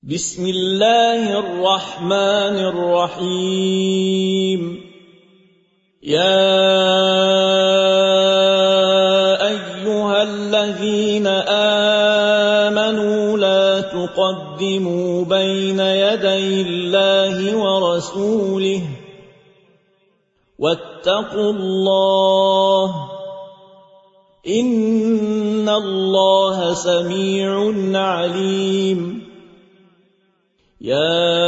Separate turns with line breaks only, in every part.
بسم الله الرحمن الرحيم يا أيها الذين آمنوا لا تقدموا بين يدي الله ورسوله واتقوا الله إن الله سميع عليم يا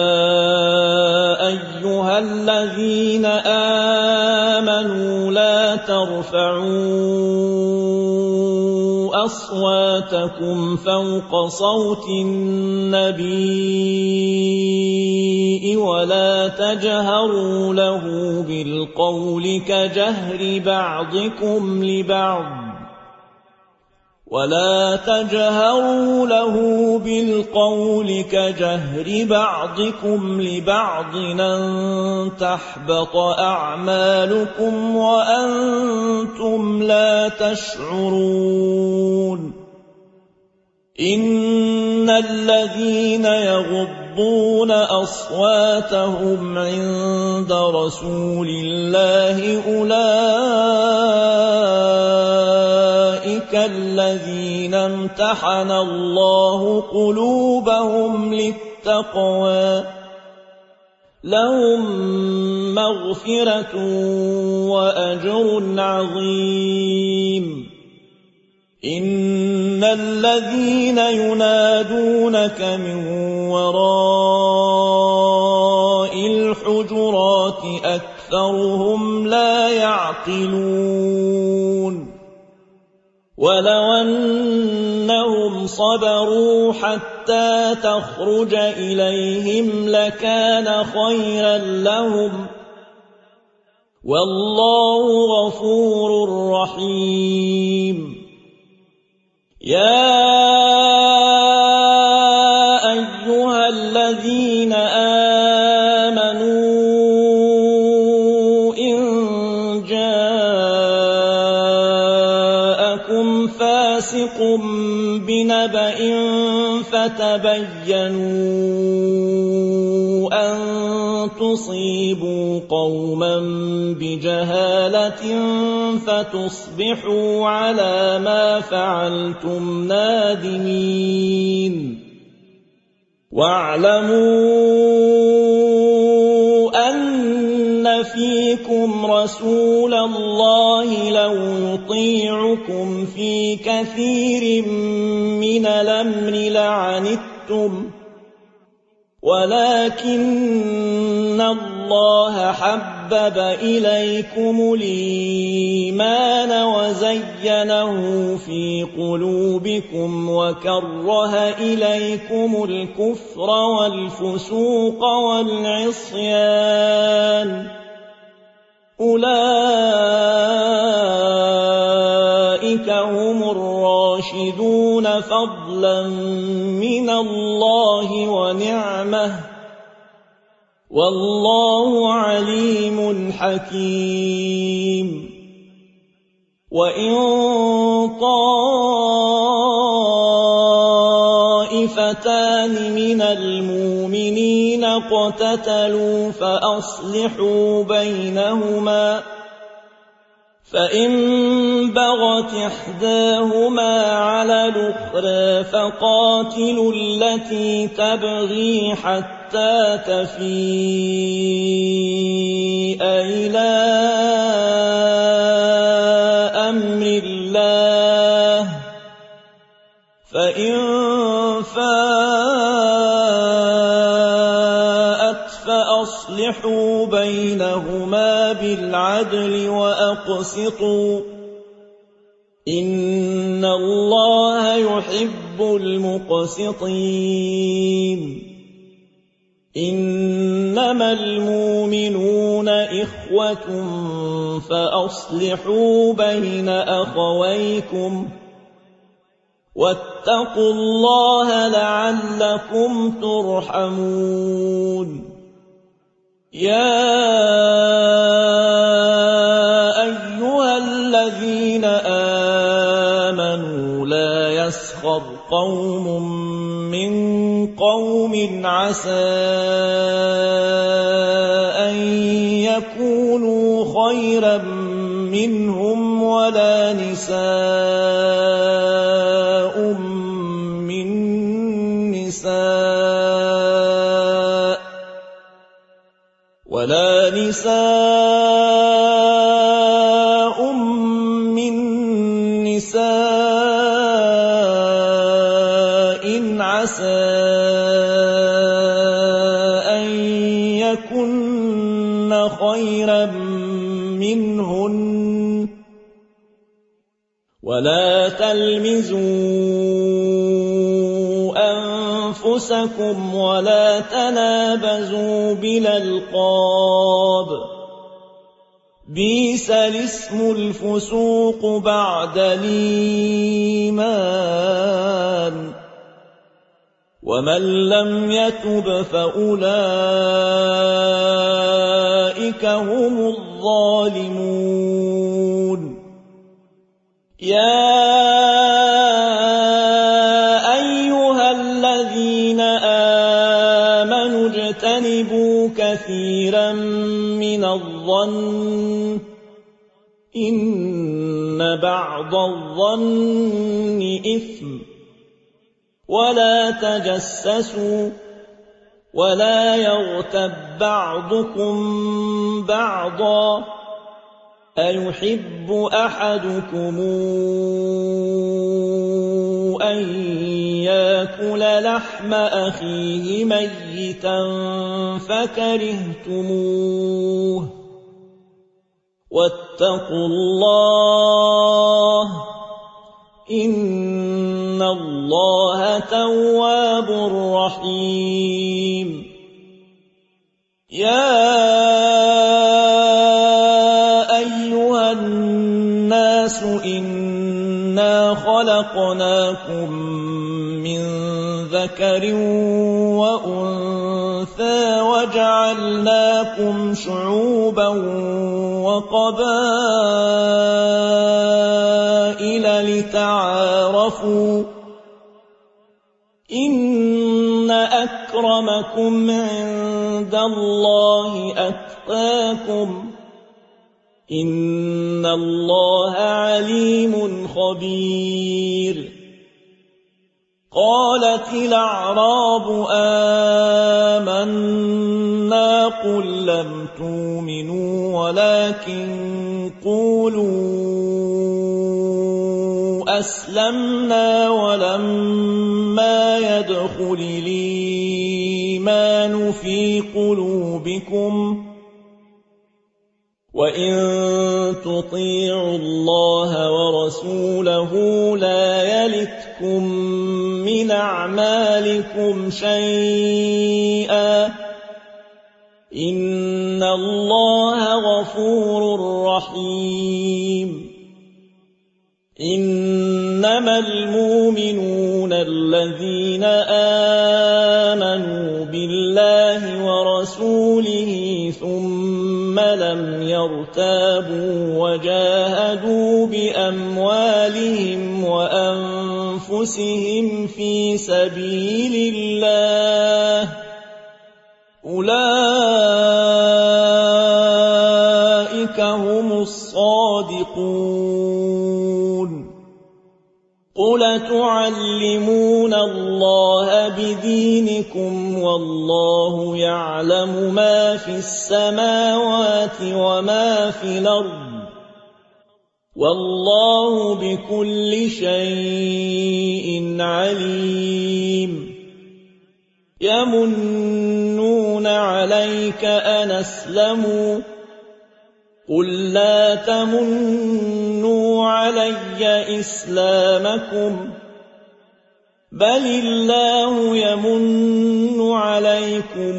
أيها الذين آمنوا لا ترفعوا أصواتكم فوق صوت النبي ولا تجهروا له بالقول كجهر بعضكم لبعض أن تحبط أعمالكم وأنتم لا تشعرون إن الذين يغضون أصواتهم عند رسول الله أولئك الذين امتحن الله قلوبهم للتقوى لهم مغفرة وأجر عظيم إن الذين ينادونك من وراء الحجرات أكثرهم لا يعقلون ولو أنهم صبروا حتى تخرج إليهم لكان خيرا لهم والله غفور رحيم يا أيها الذين آمنوا إن جاءكم فاسق بنبأ فتبينوا أن تصيبوا قوما بجهالة فتصبحوا على ما فعلتم نادمين واعلموا أن فيكم رسول الله لو يطيعكم في كثير من الأمر لعنتم ولكن الله حبب إليكم الإيمان وزينه في قلوبكم وكره إليكم الكفر والفسوق والعصيان أولئك هم الراشدون فضلا من الله ونعمه والله عليم حكيم وإن طائفتان من المؤمنين اقتتلوا فأصلحوا بينهما فإن بغت إحداهما على الأخرى فقاتلوا التي تبغي حتى تفيء إلى أمر الله فإن فاءت فأصلحوا بينهما بالعدل وأقسطوا إن الله يحب المقسطين إنما المؤمنون إخوة فأصلحوا بين أخويكم واتقوا الله لعلكم ترحمون يا أيها الذين آمنوا لا يسخر قوم من قوم قوم عسى أن يكونوا خيرا منهم ولا نساء من نساء عسى أن يكن خيرا منهن ولا تلمزوا أنفسكم ولا تنابزوا بالألقاب بئس الاسم الفسوق بعد الإيمان ومن لم يتب فأولئك هم الظالمون يا أيها الذين آمنوا اجتنبوا كثيرا من الظن إن بعض الظن إثم ولا تجسسوا ولا يغتب بعضكم بعضا أيحب أحدكم أن يأكل لحم أخيه ميتا فكرهتموه واتقوا الله إن الله تواب رحيم يا أيها الناس إنا خلقناكم من ذكر وأنثى وجعلناكم شعوبا وقبائل لتعارفوا إن أكرمكم عند الله أتقاكم إن الله عليم خبير قالت الأعراب آمنا قل لم تؤمنوا ولكن قولوا أسلمنا ولما يدخل الإيمان في قلوبكم وإن تطيعوا الله ورسوله لا يلتكم من أعمالكم شيئا إن الله غفور رحيم إنما المؤمنون الذين آمنوا بالله ورسوله ثم لم يرتابوا وجاهدوا بأموالهم وأنفسهم في سبيل الله أولئك هم الصادقون قل تعلمون الله بدينكم والله يعلم ما في السماوات وما في الأرض والله بكل شيء عليم يمنون عليك أن أسلموا قل لا تمنوا علي إسلامكم بل الله يمن عليكم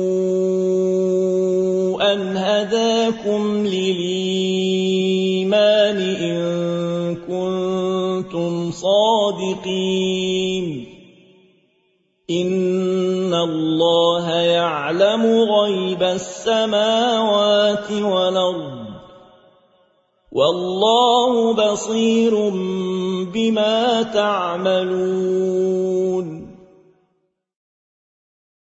أن هداكم للإيمان إن كنتم صادقين إن الله يعلم غيب السماوات والأرض والله بصير بما تعملون